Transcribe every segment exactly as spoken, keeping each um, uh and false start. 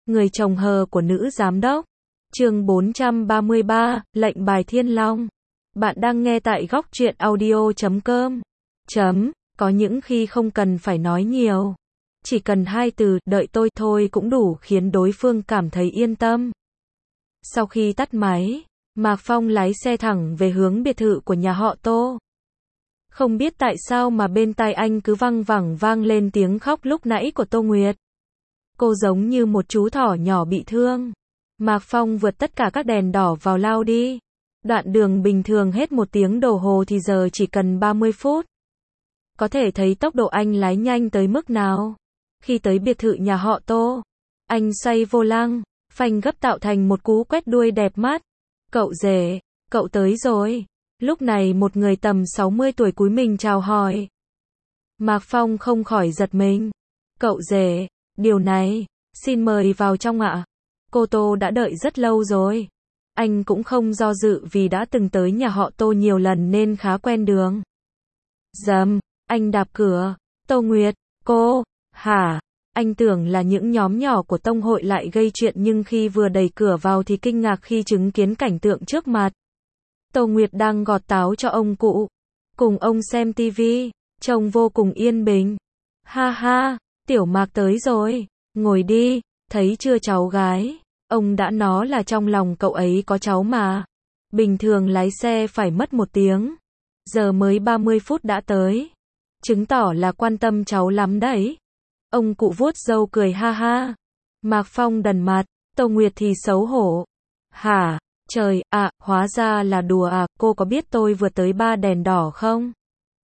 Người chồng hờ của nữ giám đốc. Chương bốn trăm ba mươi ba, lệnh bài Thiên Long. Bạn đang nghe tại góc truyện audio chấm com. Chấm, có những khi không cần phải nói nhiều. Chỉ cần hai từ, đợi tôi thôi cũng đủ khiến đối phương cảm thấy yên tâm. Sau khi tắt máy, Mạc Phong lái xe thẳng về hướng biệt thự của nhà họ Tô. Không biết tại sao mà bên tai anh cứ văng vẳng vang lên tiếng khóc lúc nãy của Tô Nguyệt. Cô giống như một chú thỏ nhỏ bị thương. Mạc Phong vượt tất cả các đèn đỏ vào lao đi. Đoạn đường bình thường hết một tiếng đồng hồ thì giờ chỉ cần ba mươi phút. Có thể thấy tốc độ anh lái nhanh tới mức nào. Khi tới biệt thự nhà họ Tô, anh xoay vô lăng, phanh gấp tạo thành một cú quét đuôi đẹp mắt. Cậu rể, cậu tới rồi. Lúc này một người tầm sáu mươi tuổi cúi mình chào hỏi. Mạc Phong không khỏi giật mình. Cậu rể, điều này, xin mời vào trong ạ. Cô Tô đã đợi rất lâu rồi. Anh cũng không do dự vì đã từng tới nhà họ Tô nhiều lần nên khá quen đường. Dầm, anh đạp cửa. Tô Nguyệt, cô, hả? Anh tưởng là những nhóm nhỏ của tông hội lại gây chuyện nhưng khi vừa đẩy cửa vào thì kinh ngạc khi chứng kiến cảnh tượng trước mặt. Tô Nguyệt đang gọt táo cho ông cụ. Cùng ông xem tivi, trông vô cùng yên bình. Ha ha, Tiểu Mạc tới rồi. Ngồi đi, thấy chưa cháu gái? Ông đã nói là trong lòng cậu ấy có cháu mà. Bình thường lái xe phải mất một tiếng. Giờ mới ba mươi phút đã tới. Chứng tỏ là quan tâm cháu lắm đấy. Ông cụ vuốt râu cười ha ha. Mạc Phong đần mặt, Tô Nguyệt thì xấu hổ. Hả? Trời, à, hóa ra là đùa à, cô có biết tôi vừa tới ba đèn đỏ không?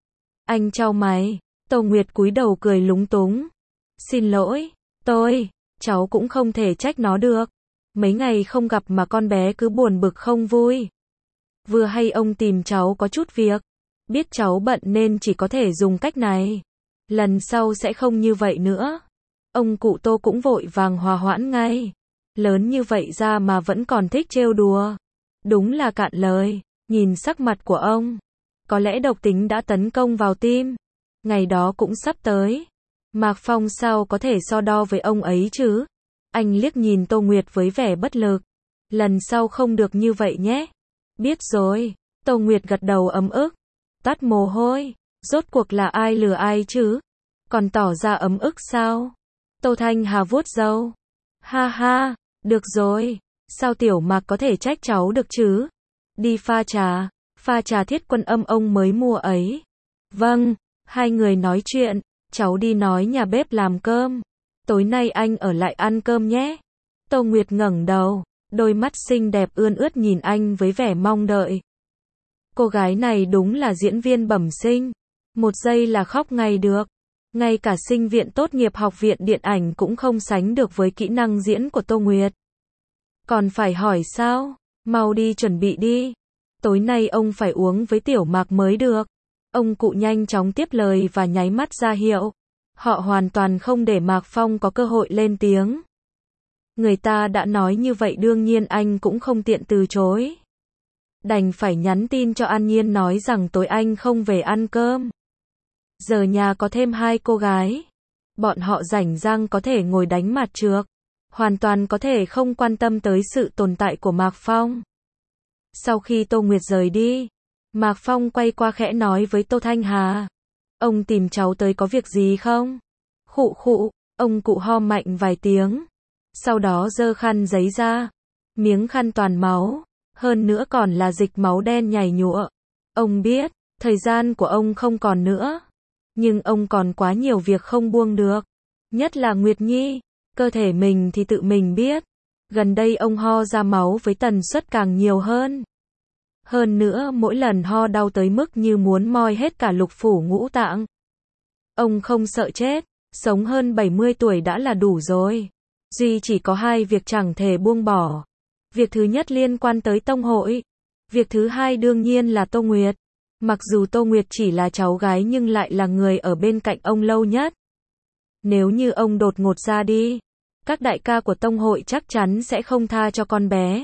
Anh chau mày, Tô Nguyệt cúi đầu cười lúng túng. Xin lỗi, tôi, cháu cũng không thể trách nó được. Mấy ngày không gặp mà con bé cứ buồn bực không vui. Vừa hay ông tìm cháu có chút việc. Biết cháu bận nên chỉ có thể dùng cách này. Lần sau sẽ không như vậy nữa. Ông cụ Tô cũng vội vàng hòa hoãn ngay. Lớn như vậy ra mà vẫn còn thích trêu đùa. Đúng là cạn lời. Nhìn sắc mặt của ông, có lẽ độc tính đã tấn công vào tim. Ngày đó cũng sắp tới. Mạc Phong sao có thể so đo với ông ấy chứ? Anh liếc nhìn Tô Nguyệt với vẻ bất lực. Lần sau không được như vậy nhé. Biết rồi. Tô Nguyệt gật đầu ấm ức. Toát mồ hôi. Rốt cuộc là ai lừa ai chứ? Còn tỏ ra ấm ức sao? Tô Thanh Hà vuốt râu. Ha ha, được rồi. Sao Tiểu Mạc có thể trách cháu được chứ? Đi pha trà. Pha trà Thiết Quân Âm ông mới mua ấy. Vâng, hai người nói chuyện. Cháu đi nói nhà bếp làm cơm. Tối nay anh ở lại ăn cơm nhé. Tô Nguyệt ngẩng đầu. Đôi mắt xinh đẹp ươn ướt nhìn anh với vẻ mong đợi. Cô gái này đúng là diễn viên bẩm sinh. Một giây là khóc ngay được. Ngay cả sinh viên tốt nghiệp học viện điện ảnh cũng không sánh được với kỹ năng diễn của Tô Nguyệt. Còn phải hỏi sao? Mau đi chuẩn bị đi. Tối nay ông phải uống với Tiểu Mạc mới được. Ông cụ nhanh chóng tiếp lời và nháy mắt ra hiệu. Họ hoàn toàn không để Mạc Phong có cơ hội lên tiếng. Người ta đã nói như vậy đương nhiên anh cũng không tiện từ chối. Đành phải nhắn tin cho An Nhiên nói rằng tối anh không về ăn cơm. Giờ nhà có thêm hai cô gái. Bọn họ rảnh rang có thể ngồi đánh mặt trược. Hoàn toàn có thể không quan tâm tới sự tồn tại của Mạc Phong. Sau khi Tô Nguyệt rời đi, Mạc Phong quay qua khẽ nói với Tô Thanh Hà. Ông tìm cháu tới có việc gì không? Khụ khụ, ông cụ ho mạnh vài tiếng. Sau đó giơ khăn giấy ra. Miếng khăn toàn máu. Hơn nữa còn là dịch máu đen nhầy nhụa. Ông biết, thời gian của ông không còn nữa. Nhưng ông còn quá nhiều việc không buông được. Nhất là Nguyệt Nhi. Cơ thể mình thì tự mình biết. Gần đây ông ho ra máu với tần suất càng nhiều hơn. Hơn nữa mỗi lần ho đau tới mức như muốn moi hết cả lục phủ ngũ tạng. Ông không sợ chết. Sống hơn bảy mươi tuổi đã là đủ rồi. Duy chỉ có hai việc chẳng thể buông bỏ. Việc thứ nhất liên quan tới tông hội. Việc thứ hai đương nhiên là Tô Nguyệt. Mặc dù Tô Nguyệt chỉ là cháu gái nhưng lại là người ở bên cạnh ông lâu nhất. Nếu như ông đột ngột ra đi, các đại ca của tông hội chắc chắn sẽ không tha cho con bé.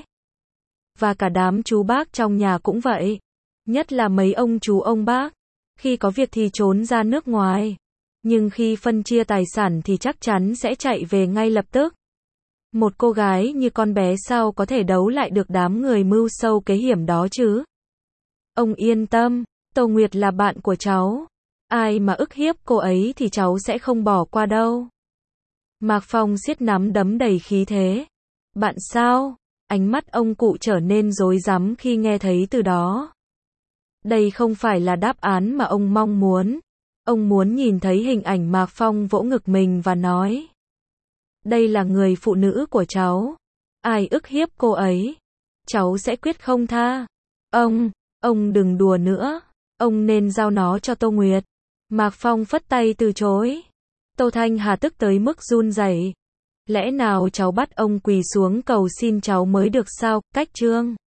Và cả đám chú bác trong nhà cũng vậy. Nhất là mấy ông chú ông bác. Khi có việc thì trốn ra nước ngoài. Nhưng khi phân chia tài sản thì chắc chắn sẽ chạy về ngay lập tức. Một cô gái như con bé sao có thể đấu lại được đám người mưu sâu kế hiểm đó chứ? Ông yên tâm, Tô Nguyệt là bạn của cháu. Ai mà ức hiếp cô ấy thì cháu sẽ không bỏ qua đâu. Mạc Phong siết nắm đấm đầy khí thế. Bạn sao? Ánh mắt ông cụ trở nên rối rắm khi nghe thấy từ đó. Đây không phải là đáp án mà ông mong muốn. Ông muốn nhìn thấy hình ảnh Mạc Phong vỗ ngực mình và nói. Đây là người phụ nữ của cháu. Ai ức hiếp cô ấy, cháu sẽ quyết không tha. Ông, ông đừng đùa nữa. Ông nên giao nó cho Tô Nguyệt. Mạc Phong phất tay từ chối. Tô Thanh Hà tức tới mức run rẩy. Lẽ nào cháu bắt ông quỳ xuống cầu xin cháu mới được sao? Cách chương